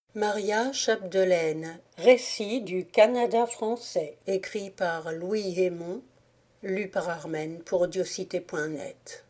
Maria Chapdelaine, récit du Canada français, écrit par Louis Hémon, lu par Armen pour Diocité.net.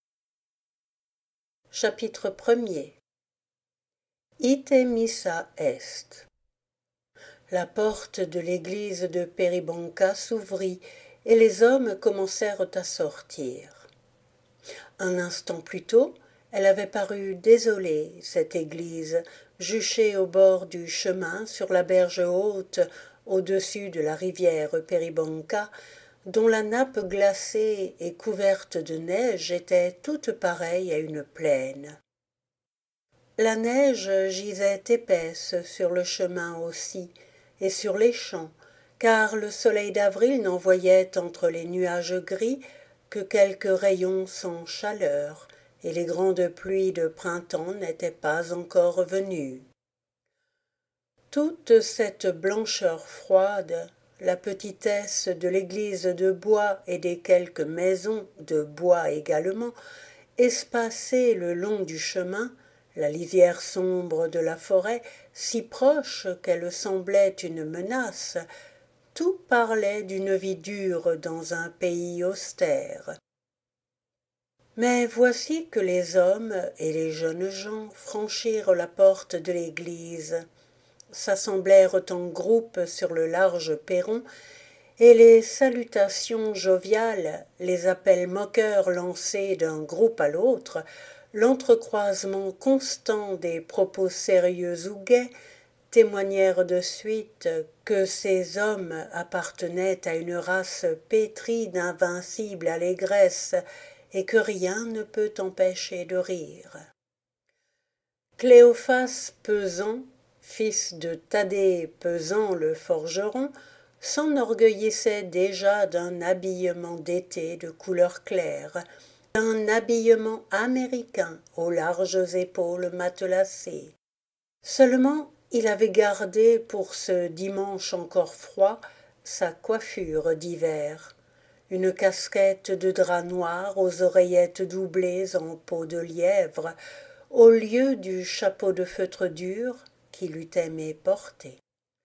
Chapitre 1er. Ite missa est. La porte de l'église de Péribonka s'ouvrit et les hommes commencèrent à sortir. Un instant plus tôt, elle avait paru désolée, cette église, juchée au bord du chemin sur la berge haute au-dessus de la rivière Péribonka, dont la nappe glacée et couverte de neige était toute pareille à une plaine. La neige gisait épaisse sur le chemin aussi, et sur les champs, car le soleil d'avril n'envoyait entre les nuages gris que quelques rayons sans chaleur, et les grandes pluies de printemps n'étaient pas encore venues. Toute cette blancheur froide, la petitesse de l'église de bois et des quelques maisons de bois également, espacées le long du chemin, la lisière sombre de la forêt, si proche qu'elle semblait une menace, tout parlait d'une vie dure dans un pays austère. Mais voici que les hommes et les jeunes gens franchirent la porte de l'église, s'assemblèrent en groupe sur le large perron, et les salutations joviales, les appels moqueurs lancés d'un groupe à l'autre, l'entrecroisement constant des propos sérieux ou gais, témoignèrent de suite que ces hommes appartenaient à une race pétrie d'invincible allégresse, et que rien ne peut empêcher de rire. Cléophas Pesant, fils de Thaddée Pesant le forgeron, s'enorgueillissait déjà d'un habillement d'été de couleur claire, d'un habillement américain aux larges épaules matelassées. Seulement il avait gardé pour ce dimanche encore froid sa coiffure d'hiver, une casquette de drap noir aux oreillettes doublées en peau de lièvre, au lieu du chapeau de feutre dur qu'il eût aimé porter.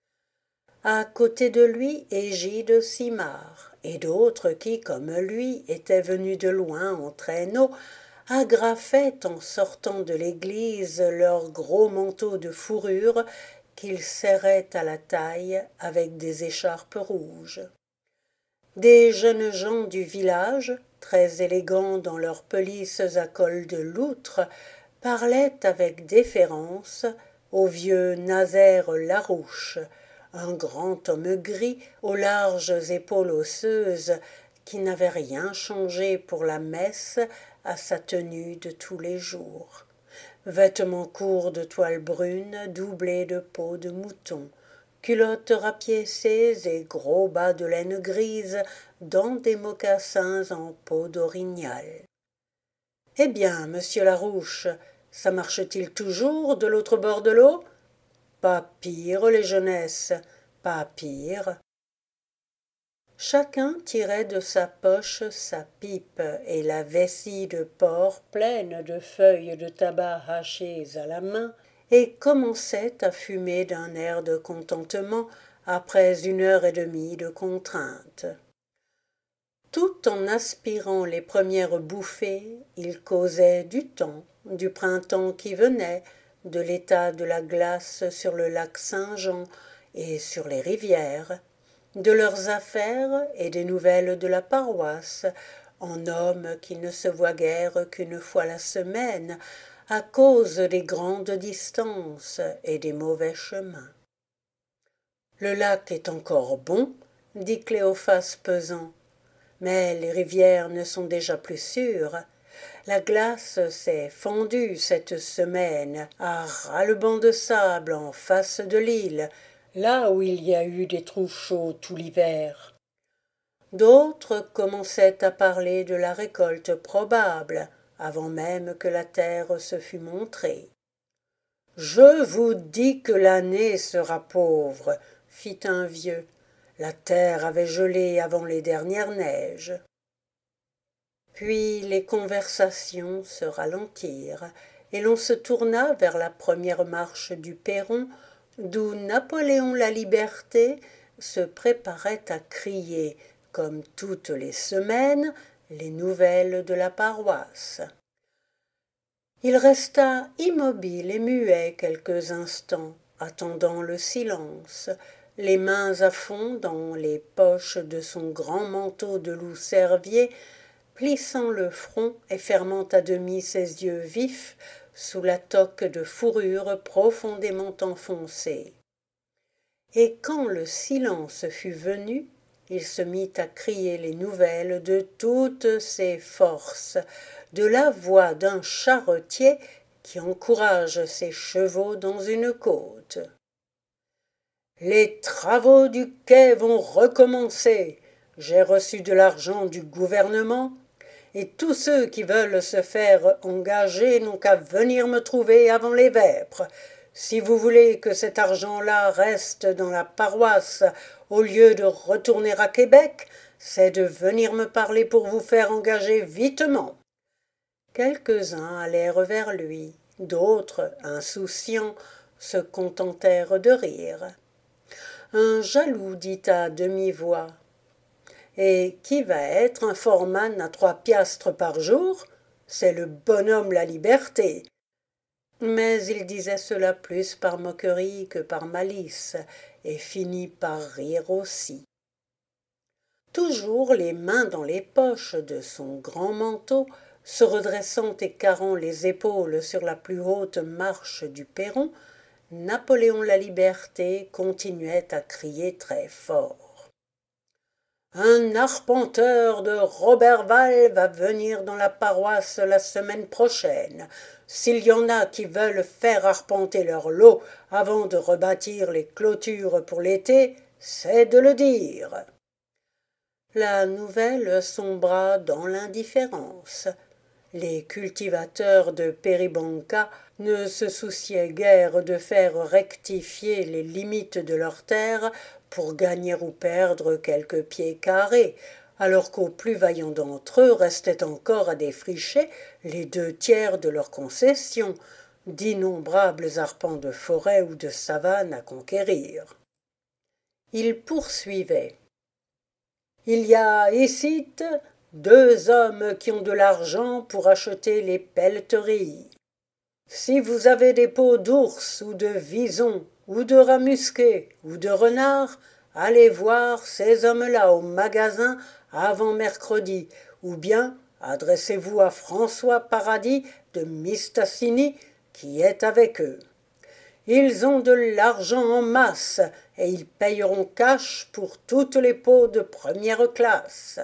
À côté de lui, Égide Simard, et d'autres qui, comme lui, étaient venus de loin en traîneau, agrafaient en sortant de l'église leurs gros manteaux de fourrure qu'ils serraient à la taille avec des écharpes rouges. Des jeunes gens du village, très élégants dans leurs pelisses à col de loutre, parlaient avec déférence au vieux Nazaire Larouche, un grand homme gris aux larges épaules osseuses qui n'avait rien changé pour la messe à sa tenue de tous les jours. Vêtements courts de toile brune doublés de peau de mouton, culottes rapiécées et gros bas de laine grise dans des mocassins en peau d'orignal. « Eh bien, monsieur Larouche, ça marche-t-il toujours de l'autre bord de l'eau ? » ?»« Pas pire, les jeunesses, pas pire. » Chacun tirait de sa poche sa pipe et la vessie de porc pleine de feuilles de tabac hachées à la main, et commençait à fumer d'un air de contentement après 1 heure et demie de contrainte. Tout en aspirant les premières bouffées, il causait du temps, du printemps qui venait, de l'état de la glace sur le lac Saint-Jean et sur les rivières, de leurs affaires et des nouvelles de la paroisse, en homme qui ne se voit guère qu'une fois la semaine, à cause des grandes distances et des mauvais chemins. « Le lac est encore bon, » dit Cléophas Pesant, « mais les rivières ne sont déjà plus sûres. La glace s'est fendue cette semaine à ras le banc de sable en face de l'île, là où il y a eu des trous chauds tout l'hiver. » D'autres commençaient à parler de la récolte probable, avant même que la terre se fût montrée. « Je vous dis que l'année sera pauvre, » fit un vieux. « La terre avait gelé avant les dernières neiges. » Puis les conversations se ralentirent, et l'on se tourna vers la première marche du perron, d'où Napoléon la Liberté se préparait à crier, comme toutes les semaines, les nouvelles de la paroisse. Il resta immobile et muet quelques instants, attendant le silence, les mains à fond dans les poches de son grand manteau de loup-cervier, plissant le front et fermant à demi ses yeux vifs sous la toque de fourrure profondément enfoncée. Et quand le silence fut venu, il se mit à crier les nouvelles de toutes ses forces, de la voix d'un charretier qui encourage ses chevaux dans une côte. Les travaux du quai vont recommencer. J'ai reçu de l'argent du gouvernement, et tous ceux qui veulent se faire engager n'ont qu'à venir me trouver avant les vêpres. Si vous voulez que cet argent-là reste dans la paroisse au lieu de retourner à Québec, c'est de venir me parler pour vous faire engager vitement. Quelques-uns allèrent vers lui, d'autres, insouciants, se contentèrent de rire. Un jaloux dit à demi-voix: « Et qui va être un foreman à 3 piastres par jour? C'est le bonhomme la Liberté. » Mais il disait cela plus par moquerie que par malice, et finit par rire aussi. Toujours les mains dans les poches de son grand manteau, se redressant et carrant les épaules sur la plus haute marche du perron, Napoléon la Liberté continuait à crier très fort. Un arpenteur de Roberval va venir dans la paroisse la semaine prochaine. S'il y en a qui veulent faire arpenter leur lot avant de rebâtir les clôtures pour l'été, c'est de le dire. La nouvelle sombra dans l'indifférence. Les cultivateurs de Péribonka ne se souciaient guère de faire rectifier les limites de leurs terres pour gagner ou perdre quelques pieds carrés, alors qu'aux plus vaillants d'entre eux restaient encore à défricher les 2/3 de leurs concessions, d'innombrables arpents de forêt ou de savane à conquérir. Il poursuivait. Il y a ici 2 hommes qui ont de l'argent pour acheter les pelleteries. Si vous avez des peaux d'ours ou de wison ou de rat musqué ou de renard, allez voir ces hommes-là au magasin avant mercredi, ou bien adressez-vous à François Paradis de Mistassini qui est avec eux. Ils ont de l'argent en masse et ils payeront cash pour toutes les peaux de première classe.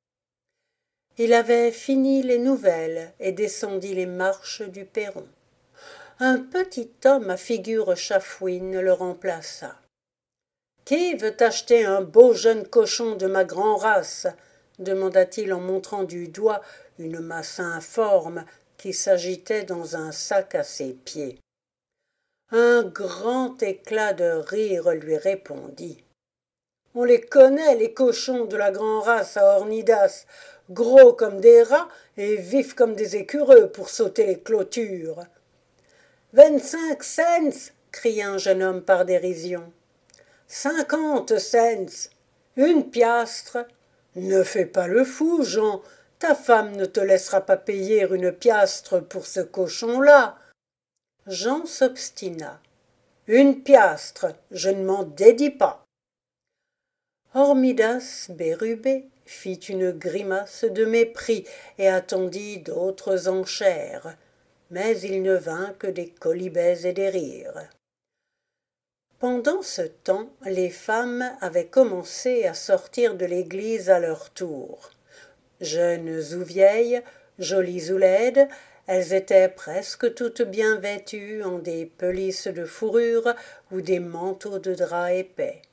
Il avait fini les nouvelles et descendit les marches du perron. Un petit homme à figure chafouine le remplaça. « Qui veut acheter un beau jeune cochon de ma grand-race » demanda-t-il en montrant du doigt une masse informe qui s'agitait dans un sac à ses pieds. Un grand éclat de rire lui répondit. « On les connaît, les cochons de la grand-race à Hornidas, gros comme des rats et vifs comme des écureux pour sauter les clôtures. »« 25 cents !» cria un jeune homme par dérision. 50 cents ! 1 piastre ! Ne fais pas le fou, Jean, ta femme ne te laissera pas payer 1 piastre pour ce cochon-là. Jean s'obstina. 1 piastre, je ne m'en dédie pas. Hormidas Bérubé fit une grimace de mépris et attendit d'autres enchères, mais il ne vint que des quolibets et des rires. Pendant ce temps, les femmes avaient commencé à sortir de l'église à leur tour. Jeunes ou vieilles, jolies ou laides, elles étaient presque toutes bien vêtues en des pelisses de fourrure ou des manteaux de drap épais.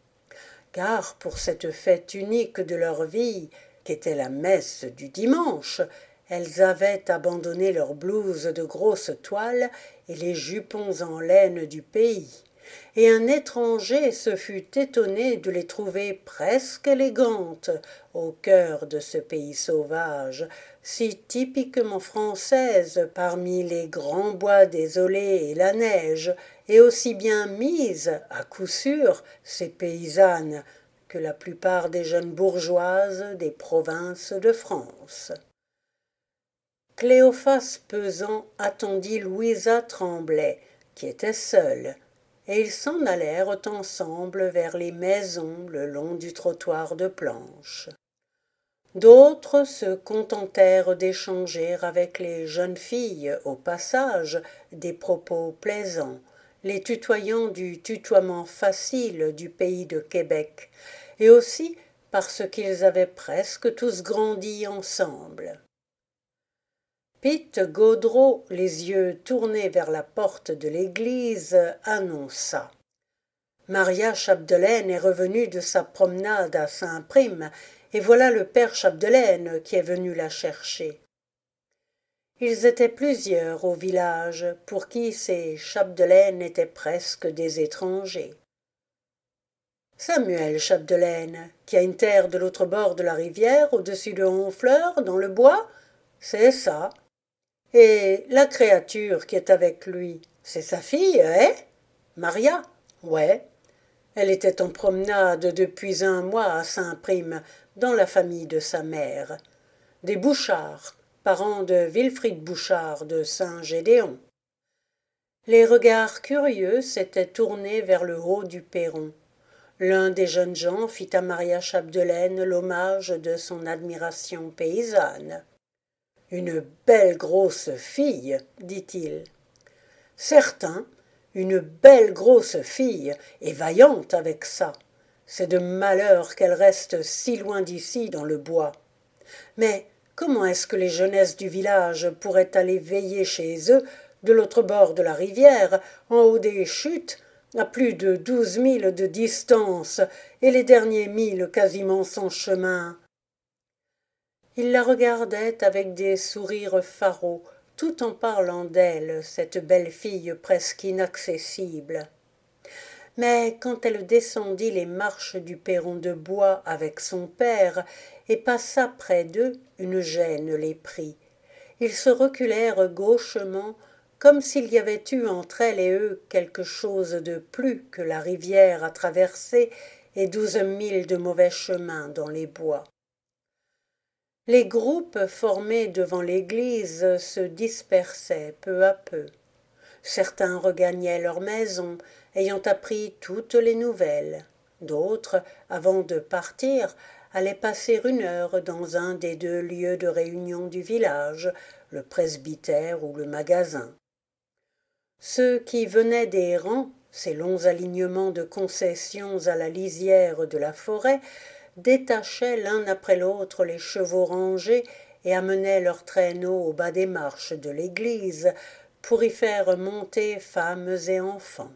Car pour cette fête unique de leur vie, qu'était la messe du dimanche, elles avaient abandonné leurs blouses de grosse toile et les jupons en laine du pays, et un étranger se fut étonné de les trouver presque élégantes au cœur de ce pays sauvage, si typiquement française parmi les grands bois désolés et la neige, et aussi bien mise, à coup sûr, ces paysannes, que la plupart des jeunes bourgeoises des provinces de France. Cléophas pesant attendit Louisa Tremblay, qui était seule, et ils s'en allèrent ensemble vers les maisons le long du trottoir de planches. D'autres se contentèrent d'échanger avec les jeunes filles au passage des propos plaisants, les tutoyant du tutoiement facile du pays de Québec, et aussi parce qu'ils avaient presque tous grandi ensemble. Pitt Gaudreau, les yeux tournés vers la porte de l'église, annonça: Maria Chapdelaine est revenue de sa promenade à Saint-Prime, et voilà le père Chapdelaine qui est venu la chercher. Ils étaient plusieurs au village, pour qui ces Chapdelaine étaient presque des étrangers. Samuel Chapdelaine, qui a une terre de l'autre bord de la rivière, au-dessus de Honfleur, dans le bois, c'est ça. Et la créature qui est avec lui, c'est sa fille, hein? Maria? Ouais. Elle était en promenade depuis un mois à Saint-Prime, dans la famille de sa mère. Des Bouchard, parents de Wilfrid Bouchard de Saint-Gédéon. Les regards curieux s'étaient tournés vers le haut du perron. L'un des jeunes gens fit à Maria Chapdelaine l'hommage de son admiration paysanne. « Une belle grosse fille, dit-il. « Certain, une belle grosse fille, et vaillante avec ça. C'est de malheur qu'elle reste si loin d'ici dans le bois. Mais comment est-ce que les jeunesses du village pourraient aller veiller chez eux, de l'autre bord de la rivière, en haut des chutes, à plus de 12 milles de distance, et les derniers milles quasiment sans chemin? » Il la regardait avec des sourires farauds, tout en parlant d'elle, cette belle fille presque inaccessible. Mais quand elle descendit les marches du perron de bois avec son père et passa près d'eux, une gêne les prit. Ils se reculèrent gauchement, comme s'il y avait eu entre elle et eux quelque chose de plus que la rivière à traverser et 12 milles de mauvais chemin dans les bois. Les groupes formés devant l'église se dispersaient peu à peu. Certains regagnaient leur maison, ayant appris toutes les nouvelles. D'autres, avant de partir, allaient passer une heure dans un des deux lieux de réunion du village, le presbytère ou le magasin. Ceux qui venaient des rangs, ces longs alignements de concessions à la lisière de la forêt, détachaient l'un après l'autre les chevaux rangés et amenaient leurs traîneaux au bas des marches de l'église pour y faire monter femmes et enfants.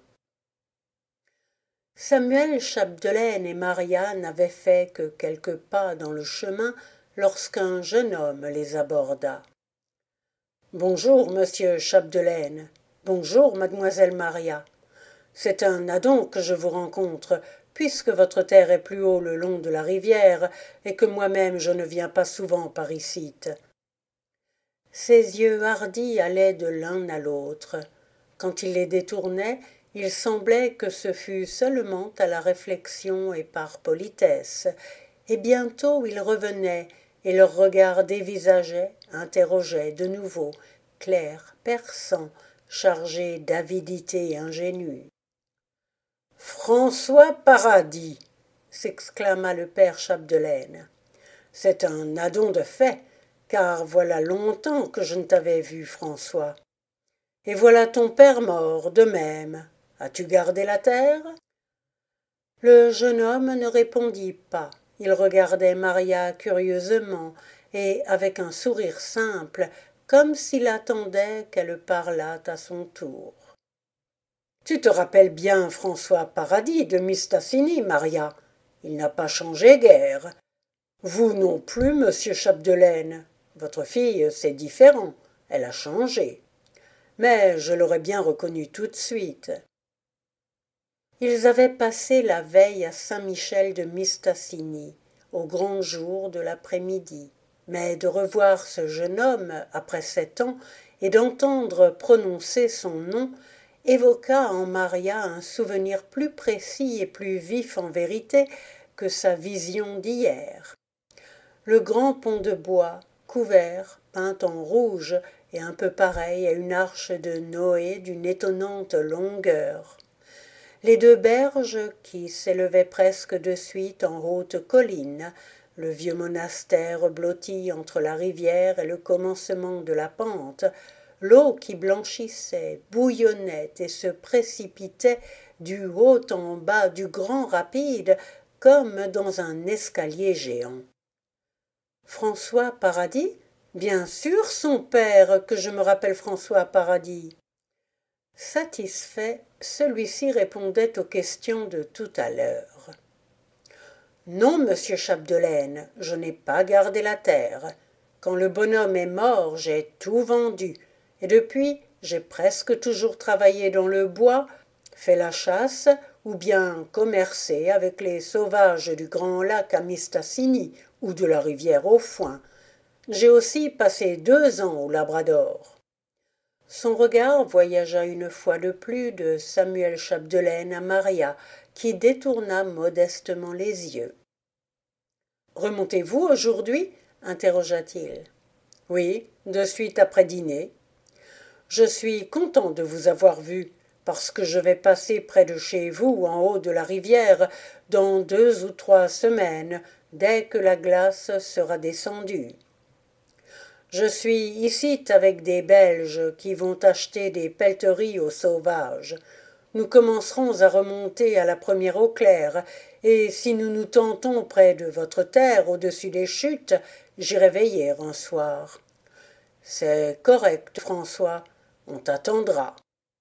Samuel Chapdelaine et Maria n'avaient fait que quelques pas dans le chemin lorsqu'un jeune homme les aborda. « Bonjour, monsieur Chapdelaine. Bonjour, mademoiselle Maria. C'est un adon que je vous rencontre, puisque votre terre est plus haut le long de la rivière, et que moi-même je ne viens pas souvent par icitte. » Ses yeux hardis allaient de l'un à l'autre. Quand il les détournait, il semblait que ce fût seulement à la réflexion et par politesse, et bientôt il revenait, et leur regard dévisageait, interrogeait de nouveau, clair, perçant, chargé d'avidité ingénue. « François Paradis !» s'exclama le père Chapdelaine. « C'est un adon de fait, car voilà longtemps que je ne t'avais vu, François. Et voilà ton père mort, de même. As-tu gardé la terre ?» Le jeune homme ne répondit pas. Il regardait Maria curieusement et avec un sourire simple, comme s'il attendait qu'elle parlât à son tour. « Tu te rappelles bien François Paradis de Mistassini, Maria. Il n'a pas changé guère. Vous non plus, monsieur Chapdelaine. Votre fille, c'est différent. Elle a changé. Mais je l'aurais bien reconnue tout de suite. » Ils avaient passé la veille à Saint-Michel de Mistassini, au grand jour de l'après-midi. mais de revoir ce jeune homme après 7 ans et d'entendre prononcer son nom évoqua en Maria un souvenir plus précis et plus vif en vérité que sa vision d'hier. Le grand pont de bois, couvert, peint en rouge et un peu pareil à une arche de Noé d'une étonnante longueur. Les 2 berges qui s'élevaient presque de suite en haute colline, le vieux monastère blotti entre la rivière et le commencement de la pente, l'eau qui blanchissait, bouillonnait et se précipitait du haut en bas du grand rapide comme dans un escalier géant. François Paradis? Bien sûr, son père, que je me rappelle François Paradis. Satisfait, celui-ci répondait aux questions de tout à l'heure. Non, monsieur Chapdelaine, je n'ai pas gardé la terre. Quand le bonhomme est mort, j'ai tout vendu, et depuis, j'ai presque toujours travaillé dans le bois, fait la chasse, ou bien commercé avec les sauvages du grand lac à Mistassini ou de la rivière au Foin. J'ai aussi passé 2 ans au Labrador. Son regard voyagea une fois de plus de Samuel Chapdelaine à Maria, qui détourna modestement les yeux. Remontez-vous aujourd'hui? Interrogea-t-il. Oui, de suite après dîner. Je suis content de vous avoir vu, parce que je vais passer près de chez vous, en haut de la rivière, dans 2 ou 3 semaines, dès que la glace sera descendue. Je suis ici avec des Belges qui vont acheter des pelleteries aux sauvages. Nous commencerons à remonter à la première eau claire, et si nous nous tentons près de votre terre, au-dessus des chutes, j'irai veiller un soir. C'est correct, François, on t'attendra.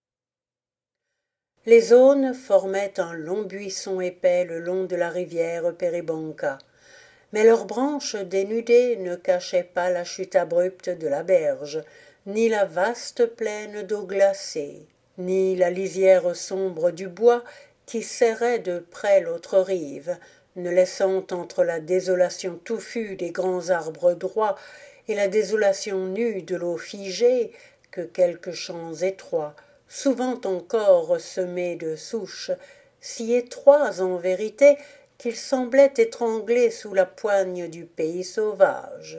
Les aunes formaient un long buisson épais le long de la rivière Péribonka, mais leurs branches dénudées ne cachaient pas la chute abrupte de la berge, ni la vaste plaine d'eau glacée, ni la lisière sombre du bois qui serrait de près l'autre rive, ne laissant entre la désolation touffue des grands arbres droits et la désolation nue de l'eau figée que quelques champs étroits, souvent encore semés de souches, si étroits en vérité qu'ils semblaient étranglés sous la poigne du pays sauvage.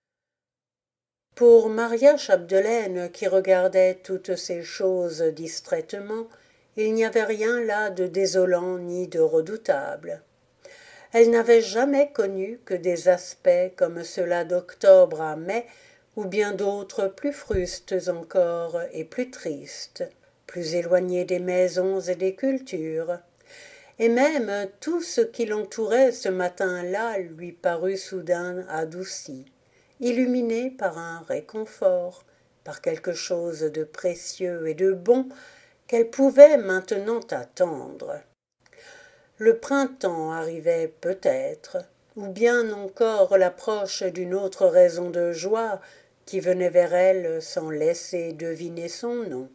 Pour Maria Chapdelaine, qui regardait toutes ces choses distraitement, il n'y avait rien là de désolant ni de redoutable. Elle n'avait jamais connu que des aspects comme ceux-là d'octobre à mai, ou bien d'autres plus frustes encore et plus tristes, plus éloignés des maisons et des cultures. Et même tout ce qui l'entourait ce matin-là lui parut soudain adouci, illuminé par un réconfort, par quelque chose de précieux et de bon qu'elle pouvait maintenant attendre. Le printemps arrivait peut-être, ou bien encore l'approche d'une autre raison de joie qui venait vers elle sans laisser deviner son nom.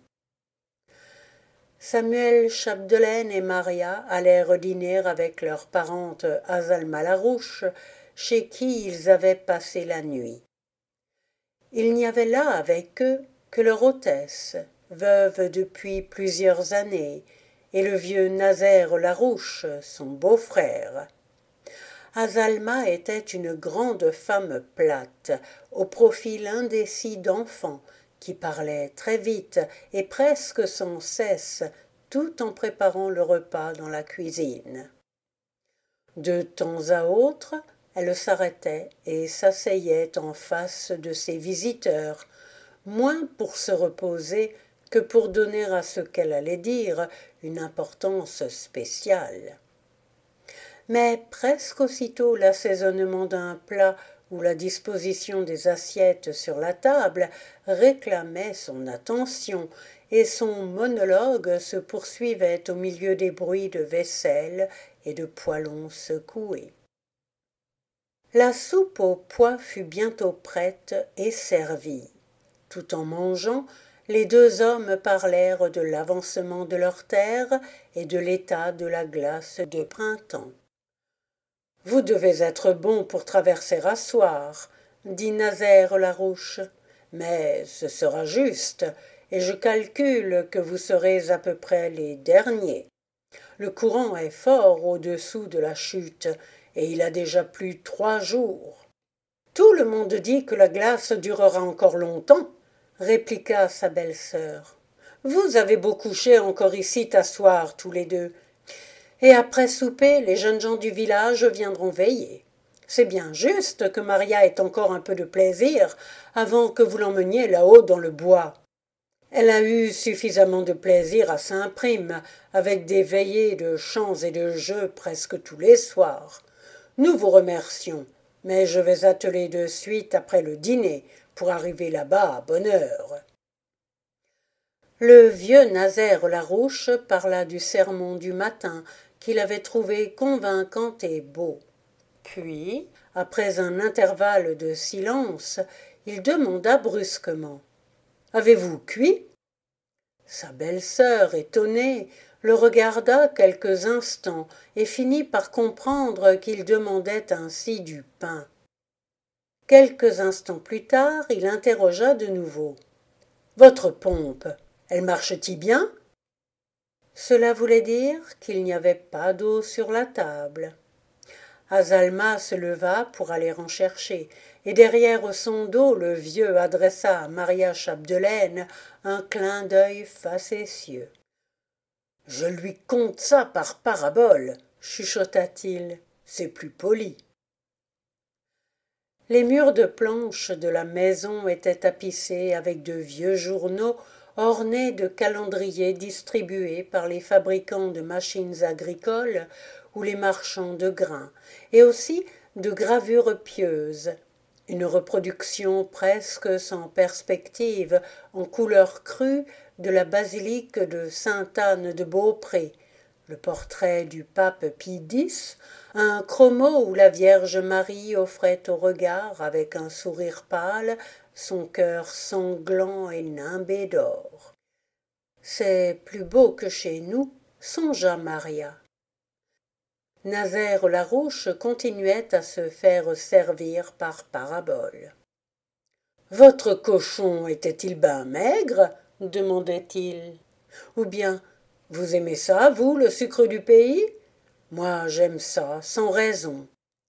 Samuel Chapdelaine et Maria allèrent dîner avec leur parente Azalma Larouche, chez qui ils avaient passé la nuit. Il n'y avait là avec eux que leur hôtesse, veuve depuis plusieurs années, et le vieux Nazaire Larouche, son beau-frère. Azalma était une grande femme plate, au profil indécis d'enfant, qui parlait très vite et presque sans cesse, tout en préparant le repas dans la cuisine. De temps à autre, elle s'arrêtait et s'asseyait en face de ses visiteurs, moins pour se reposer que pour donner à ce qu'elle allait dire une importance spéciale. Mais presque aussitôt l'assaisonnement d'un plat ou la disposition des assiettes sur la table réclamait son attention, et son monologue se poursuivait au milieu des bruits de vaisselle et de poêlons secoués. La soupe aux pois fut bientôt prête et servie. Tout en mangeant, les 2 hommes parlèrent de l'avancement de leur terre et de l'état de la glace de printemps. « Vous devez être bon pour traverser à soir. dit Nazaire Larouche, mais ce sera juste, et je calcule que vous serez à peu près les derniers. Le courant est fort au-dessous de la chute, et il a déjà plu 3 jours. Tout le monde dit que la glace durera encore longtemps, répliqua sa belle-sœur. Vous avez beau coucher encore ici t'asseoir tous les deux, et après souper, les jeunes gens du village viendront veiller. C'est bien juste que Maria ait encore un peu de plaisir avant que vous l'emmeniez là-haut dans le bois. Elle a eu suffisamment de plaisir à Saint-Prime, avec des veillées de chants et de jeux presque tous les soirs. Nous vous remercions, mais je vais atteler de suite après le dîner pour arriver là-bas à bonne heure. Le vieux Nazaire Larouche parla du sermon du matin qu'il avait trouvé convaincant et beau. Puis, après un intervalle de silence, il demanda brusquement « Avez-vous cuit ?» Sa belle-sœur, étonnée, le regarda quelques instants et finit par comprendre qu'il demandait ainsi du pain. Quelques instants plus tard, il interrogea de nouveau. « Votre pompe, elle marche-t-il bien ?» Cela voulait dire qu'il n'y avait pas d'eau sur la table. Azalma se leva pour aller en chercher, et derrière son dos le vieux adressa à Maria Chapdelaine un clin d'œil facétieux. « Je lui conte ça par parabole, chuchota-t-il, c'est plus poli. » Les murs de planches de la maison étaient tapissés avec de vieux journaux ornés de calendriers distribués par les fabricants de machines agricoles ou les marchands de grains, et aussi de gravures pieuses, une reproduction presque sans perspective en couleur crue de la basilique de Sainte-Anne de Beaupré, le portrait du pape Pie X, un chromo où la Vierge Marie offrait au regard avec un sourire pâle son cœur sanglant et nimbé d'or. C'est plus beau que chez nous, songea Maria. Nazaire Larouche continuait à se faire servir par parabole. « Votre cochon était-il ben maigre ?» demandait-il. « Ou bien, vous aimez ça, vous, le sucre du pays ? Moi, j'aime ça, sans raison. »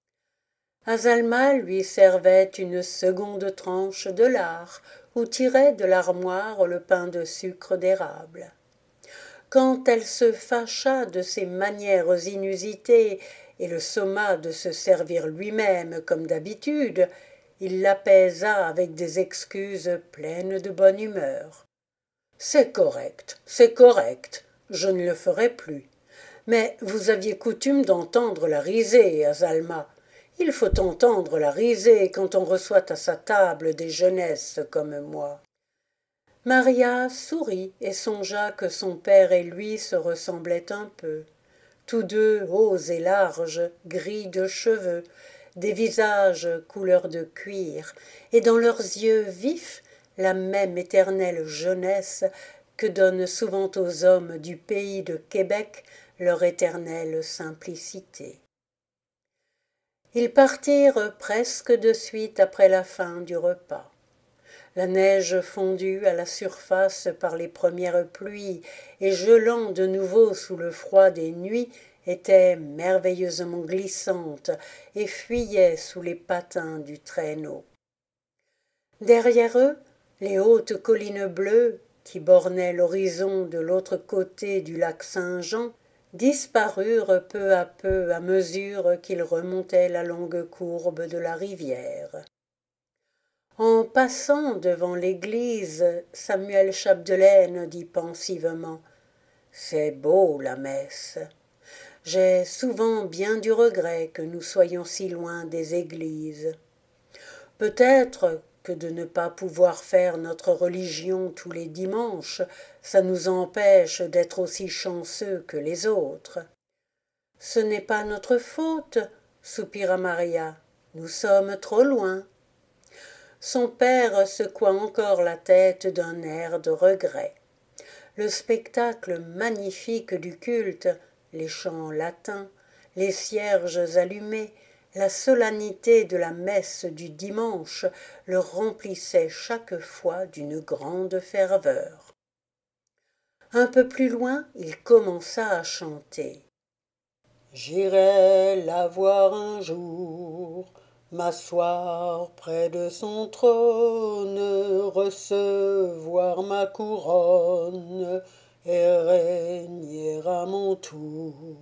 Azalma lui servait une seconde tranche de lard ou tirait de l'armoire le pain de sucre d'érable. Quand elle se fâcha de ses manières inusitées et le somma de se servir lui-même comme d'habitude, il l'apaisa avec des excuses pleines de bonne humeur. « C'est correct, je ne le ferai plus. Mais vous aviez coutume d'entendre la risée, Azalma. Il faut entendre la risée quand on reçoit à sa table des jeunesses comme moi. » Maria sourit et songea que son père et lui se ressemblaient un peu. Tous deux hauts et larges, gris de cheveux, des visages couleur de cuir, et dans leurs yeux vifs la même éternelle jeunesse que donne souvent aux hommes du pays de Québec leur éternelle simplicité. Ils partirent presque de suite après la fin du repas. La neige fondue à la surface par les premières pluies et gelant de nouveau sous le froid des nuits était merveilleusement glissante et fuyait sous les patins du traîneau. Derrière eux, les hautes collines bleues, qui bornaient l'horizon de l'autre côté du lac Saint-Jean, disparurent peu à mesure qu'ils remontaient la longue courbe de la rivière. En passant devant l'église, Samuel Chapdelaine dit pensivement « C'est beau la messe. J'ai souvent bien du regret que nous soyons si loin des églises. Peut-être que de ne pas pouvoir faire notre religion tous les dimanches, ça nous empêche d'être aussi chanceux que les autres. » « Ce n'est pas notre faute, » soupira Maria. « Nous sommes trop loin. » Son père secoua encore la tête d'un air de regret. Le spectacle magnifique du culte, les chants latins, les cierges allumés, La solennité de la messe du dimanche le remplissait chaque fois d'une grande ferveur. Un peu plus loin, il commença à chanter. J'irai la voir un jour, m'asseoir près de son trône, recevoir ma couronne et régner à mon tour.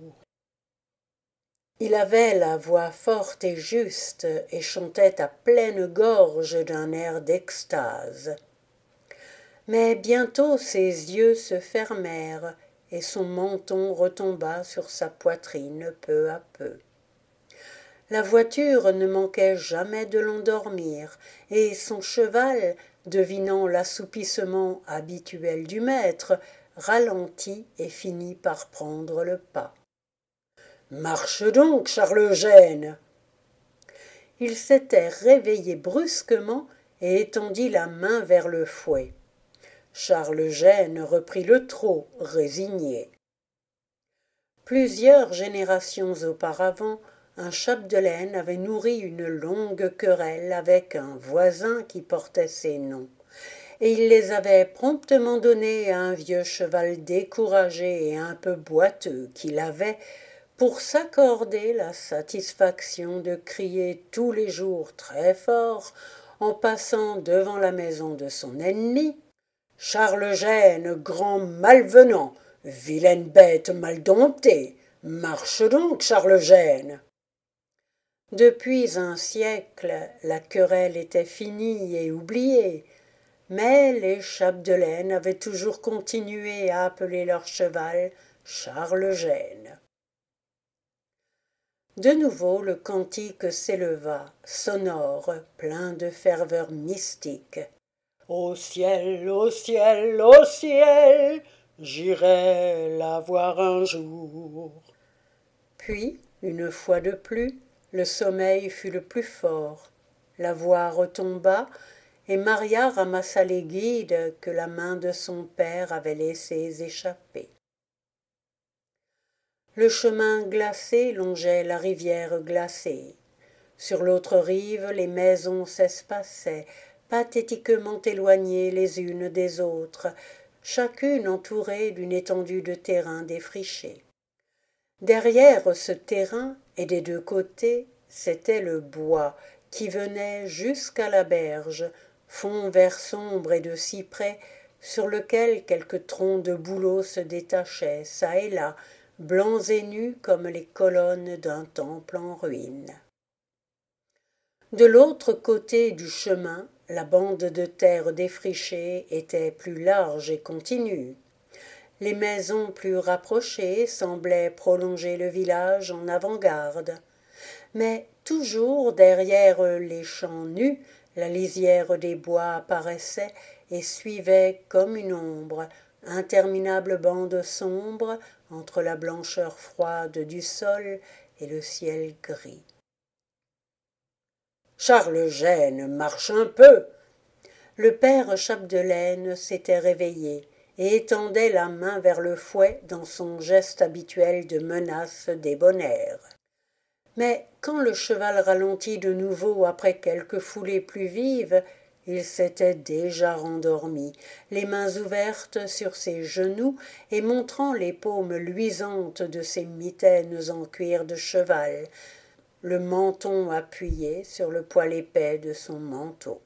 Il avait la voix forte et juste et chantait à pleine gorge d'un air d'extase. Mais bientôt ses yeux se fermèrent et son menton retomba sur sa poitrine peu à peu. La voiture ne manquait jamais de l'endormir, et son cheval, devinant l'assoupissement habituel du maître, ralentit et finit par prendre le pas. « Marche donc, Charles Eugène !» Il s'était réveillé brusquement et étendit la main vers le fouet. Charles Eugène reprit le trot, résigné. Plusieurs générations auparavant, un Chapdelaine avait nourri une longue querelle avec un voisin qui portait ses noms, et il les avait promptement donnés à un vieux cheval découragé et un peu boiteux qu'il avait, pour s'accorder la satisfaction de crier tous les jours très fort, en passant devant la maison de son ennemi, « Charles Eugène, grand malvenant, vilaine bête mal domptée, marche donc, Charles Eugène !» Depuis un siècle, la querelle était finie et oubliée, mais les Chapdelaine avaient toujours continué à appeler leur cheval Charles Eugène. De nouveau le cantique s'éleva, sonore, plein de ferveur mystique. Au ciel, au ciel, au ciel, j'irai la voir un jour. Puis, une fois de plus, le sommeil fut le plus fort. La voix retomba, et Maria ramassa les guides que la main de son père avait laissés échapper. Le chemin glacé longeait la rivière glacée. Sur l'autre rive, les maisons s'espaçaient, pathétiquement éloignées les unes des autres, chacune entourée d'une étendue de terrain défriché. Derrière ce terrain et des deux côtés, c'était le bois qui venait jusqu'à la berge, fond vert sombre et de cyprès, sur lequel quelques troncs de bouleaux se détachaient, çà et là, blancs et nus comme les colonnes d'un temple en ruine. De l'autre côté du chemin, la bande de terre défrichée était plus large et continue. Les maisons plus rapprochées semblaient prolonger le village en avant-garde. Mais toujours derrière les champs nus, la lisière des bois apparaissait et suivait comme une ombre, interminable bande sombre entre la blancheur froide du sol et le ciel gris. Charles Eugène, marche un peu. Le père Chapdelaine s'était réveillé et étendait la main vers le fouet dans son geste habituel de menace débonnaire. Mais quand le cheval ralentit de nouveau après quelques foulées plus vives, il s'était déjà rendormi, les mains ouvertes sur ses genoux et montrant les paumes luisantes de ses mitaines en cuir de cheval, le menton appuyé sur le poil épais de son manteau.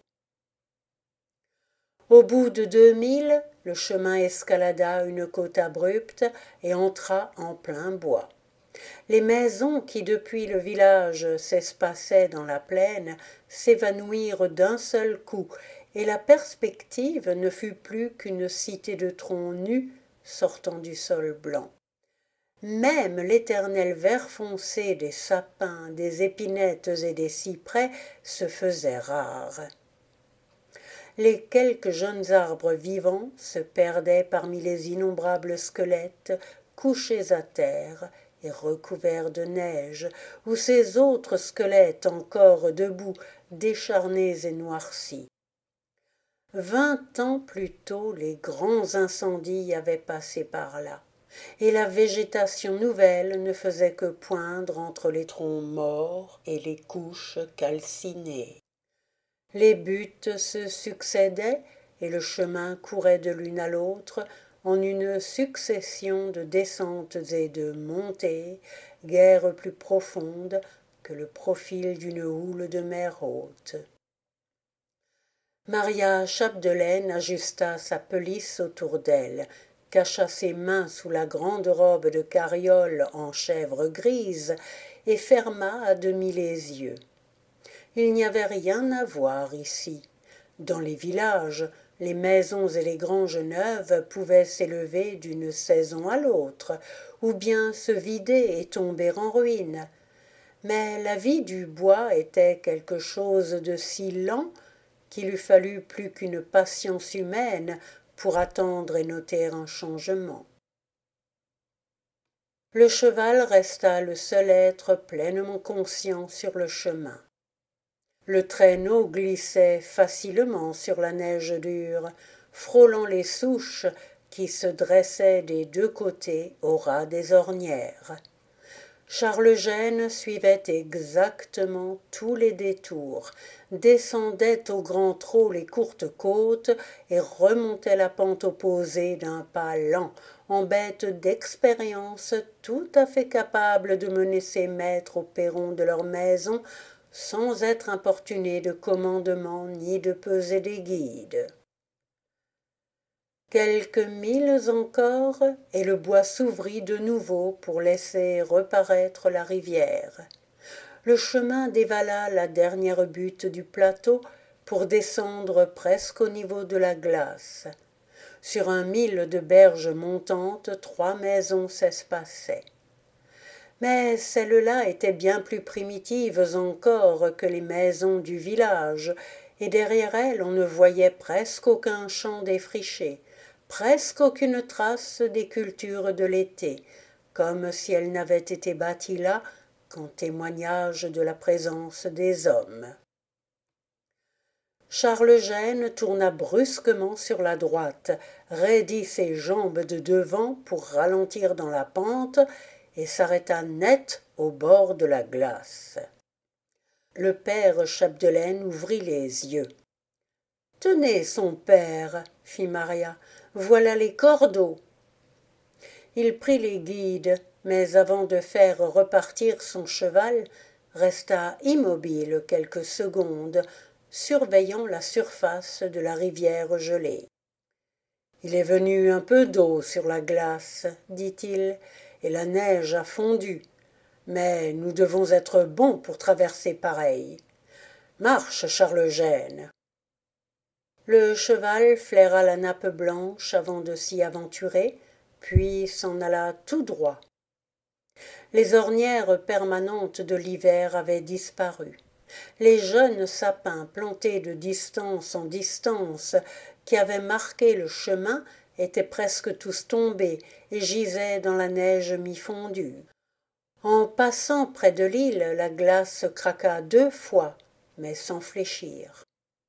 Au bout de 2000, le chemin escalada une côte abrupte et entra en plein bois. Les maisons qui depuis le village s'espaçaient dans la plaine s'évanouirent d'un seul coup, et la perspective ne fut plus qu'une cité de troncs nus sortant du sol blanc. Même l'éternel vert foncé des sapins, des épinettes et des cyprès se faisait rare. Les quelques jeunes arbres vivants se perdaient parmi les innombrables squelettes couchés à terre et recouverts de neige, ou ces autres squelettes encore debout, décharnés et noircis. 20 ans plus tôt, les grands incendies avaient passé par là. et la végétation nouvelle ne faisait que poindre entre les troncs morts et les couches calcinées. Les buttes se succédaient et le chemin courait de l'une à l'autre en une succession de descentes et de montées, guère plus profondes que le profil d'une houle de mer haute. Maria Chapdelaine ajusta sa pelisse autour d'elle, cacha ses mains sous la grande robe de carriole en chèvre grise et ferma à demi les yeux. Il n'y avait rien à voir ici. Dans les villages, les maisons et les granges neuves pouvaient s'élever d'une saison à l'autre, ou bien se vider et tomber en ruine. Mais la vie du bois était quelque chose de si lent qu'il eût fallu plus qu'une patience humaine pour attendre et noter un changement. Le cheval resta le seul être pleinement conscient sur le chemin. Le traîneau glissait facilement sur la neige dure, frôlant les souches qui se dressaient des deux côtés au ras des ornières. Charles Gênes suivait exactement tous les détours, descendait au grand trot les courtes côtes et remontait la pente opposée d'un pas lent, en bête d'expérience tout à fait capable de mener ses maîtres au perron de leur maison sans être importuné de commandements ni de pesée des guides. Quelques milles encore, et le bois s'ouvrit de nouveau pour laisser reparaître la rivière. Le chemin dévala la dernière butte du plateau pour descendre presque au niveau de la glace. Sur un mille de berges montantes, 3 maisons s'espaçaient. Mais celles-là étaient bien plus primitives encore que les maisons du village, et derrière elles on ne voyait presque aucun champ défriché, presque aucune trace des cultures de l'été, comme si elles n'avaient été bâties là qu'en témoignage de la présence des hommes. Charles Gênes tourna brusquement sur la droite, raidit ses jambes de devant pour ralentir dans la pente et s'arrêta net au bord de la glace. Le père Chapdelaine ouvrit les yeux. « Tenez, son père, fit Maria, voilà les cordeaux. » Il prit les guides, mais avant de faire repartir son cheval, resta immobile quelques secondes, surveillant la surface de la rivière gelée. « Il est venu un peu d'eau sur la glace, dit-il, et la neige a fondu. Mais nous devons être bons pour traverser pareil. Marche, Charles Gênes. » Le cheval flaira la nappe blanche avant de s'y aventurer, puis s'en alla tout droit. Les ornières permanentes de l'hiver avaient disparu. Les jeunes sapins plantés de distance en distance qui avaient marqué le chemin étaient presque tous tombés et gisaient dans la neige mi-fondue. En passant près de l'île, la glace craqua 2 fois, mais sans fléchir.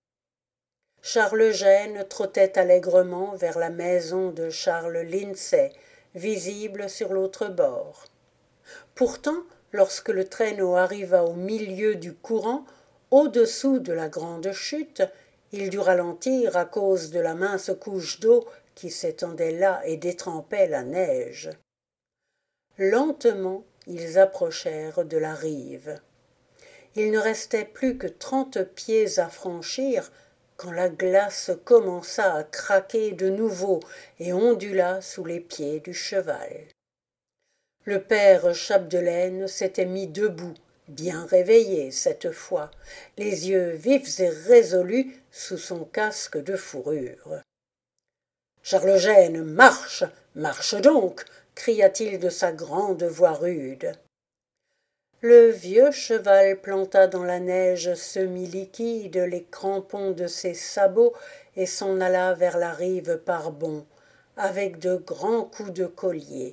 Charles Gênes trottait allègrement vers la maison de Charles Lindsay, visible sur l'autre bord. Pourtant, lorsque le traîneau arriva au milieu du courant, au-dessous de la grande chute, il dut ralentir à cause de la mince couche d'eau qui s'étendait là et détrempait la neige. Lentement, ils approchèrent de la rive. Il ne restait plus que 30 pieds à franchir quand la glace commença à craquer de nouveau et ondula sous les pieds du cheval. Le père Chapdelaine s'était mis debout, bien réveillé cette fois, les yeux vifs et résolus sous son casque de fourrure. « Charles Gênes, marche, marche donc !» cria-t-il de sa grande voix rude. Le vieux cheval planta dans la neige semi-liquide les crampons de ses sabots et s'en alla vers la rive par bonds, avec de grands coups de collier.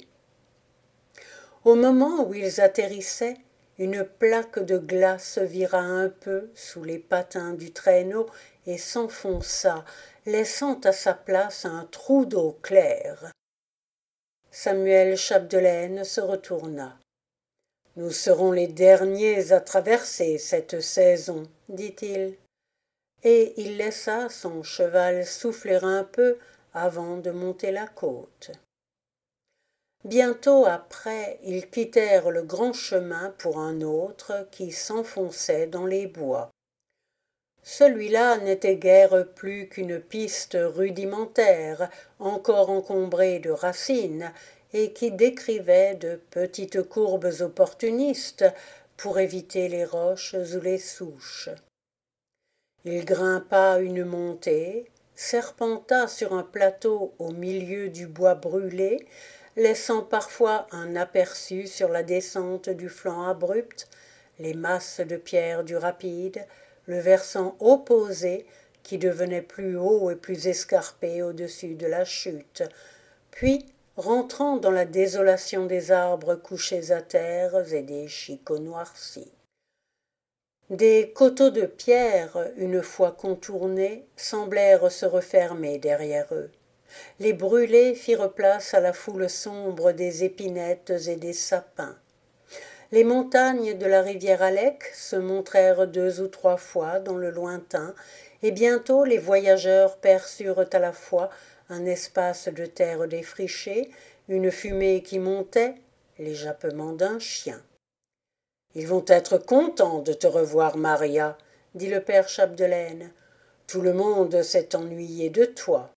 Au moment où ils atterrissaient, une plaque de glace vira un peu sous les patins du traîneau et s'enfonça, laissant à sa place un trou d'eau claire. Samuel Chapdelaine se retourna. « Nous serons les derniers à traverser cette saison, dit-il. Et il laissa son cheval souffler un peu avant de monter la côte. Bientôt après, ils quittèrent le grand chemin pour un autre qui s'enfonçait dans les bois. Celui-là n'était guère plus qu'une piste rudimentaire, encore encombrée de racines, et qui décrivait de petites courbes opportunistes pour éviter les roches ou les souches. Il grimpa une montée, serpenta sur un plateau au milieu du bois brûlé, laissant parfois un aperçu sur la descente du flanc abrupt, les masses de pierre du rapide, le versant opposé qui devenait plus haut et plus escarpé au-dessus de la chute, puis rentrant dans la désolation des arbres couchés à terre et des chicots noircis. Des coteaux de pierre, une fois contournés, semblèrent se refermer derrière eux. Les brûlés firent place à la foule sombre des épinettes et des sapins. Les montagnes de la rivière Alec se montrèrent 2 ou 3 fois dans le lointain, et bientôt les voyageurs perçurent à la fois un espace de terre défrichée, une fumée qui montait, les jappements d'un chien. « Ils vont être contents de te revoir, Maria, dit le père Chapdelaine. Tout le monde s'est ennuyé de toi.